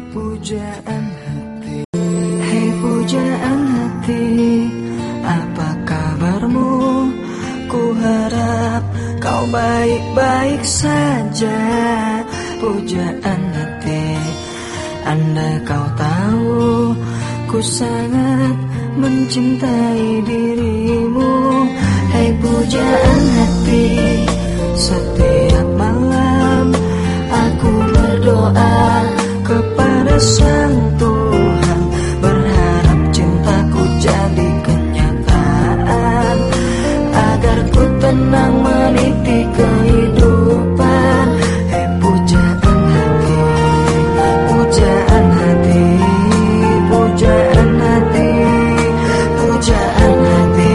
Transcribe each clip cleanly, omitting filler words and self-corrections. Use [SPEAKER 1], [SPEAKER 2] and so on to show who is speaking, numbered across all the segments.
[SPEAKER 1] Pujaan hati, hei pujaan hati, apa kabarmu? Ku harap kau baik-baik saja. Pujaan hati, andai kau tahu ku sangat mencintai dirimu. Hei pujaan hati, setiap malam aku berdoa kepada Sang Tuhan, berharap cintaku jadi kenyataan, agar ku tenang meniti kehidupan. Hei pujaan hati, pujaan hati, pujaan hati, pujaan hati.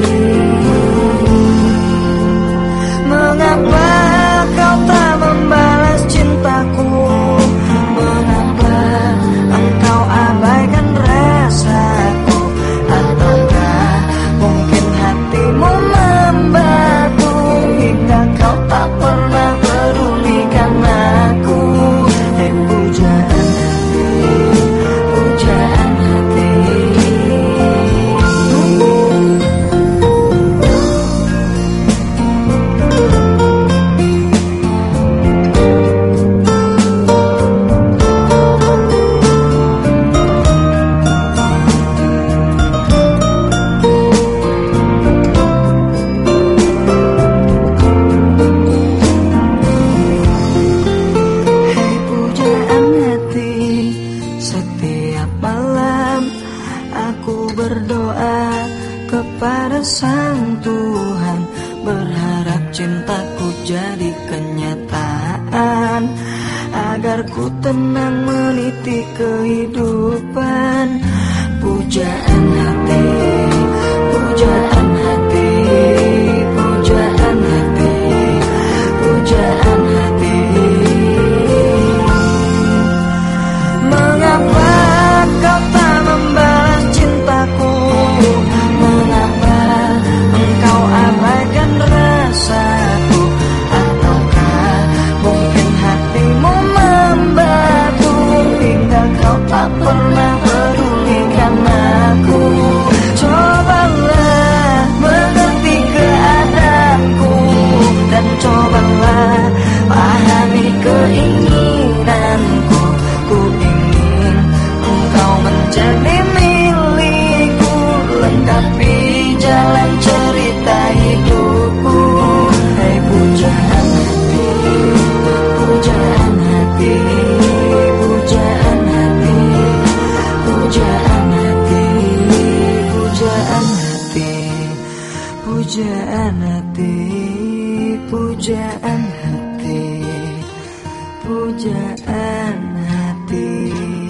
[SPEAKER 1] Mengapa kau tak membalas cintaku? Mengapa engkau abaikan rasaku? Ataukah mungkin hatimu membatu hingga kau tak pernah pedulikan aku? Hei pujaan hati, pujaan hati. Hei pujaan hati, setiap malam aku berdoa kepada Sang Tuhan, berharap cintaku jadi kenyataan, agar ku tenang meniti kehidupan. Pujaan hati, pujaan hati, pujaan hati, pujaan hati. Mengapa kau tak membalas cintaku? Mengapa engkau abaikan rasaku? Ataukah mungkin hatimu membatu hingga kau tak pernah pedulikan aku? Cobalah mengerti keadaanku, dan cobalah pahami keinginanku. Ku ingin engkau menjadi milikku, lengkapi jalan cerita hidupku. Hei pujaan hati, pujaan hati, pujaan hati, pujaan hati, pujaan hati, pujaan hati, pujaan hati, pujaan hati.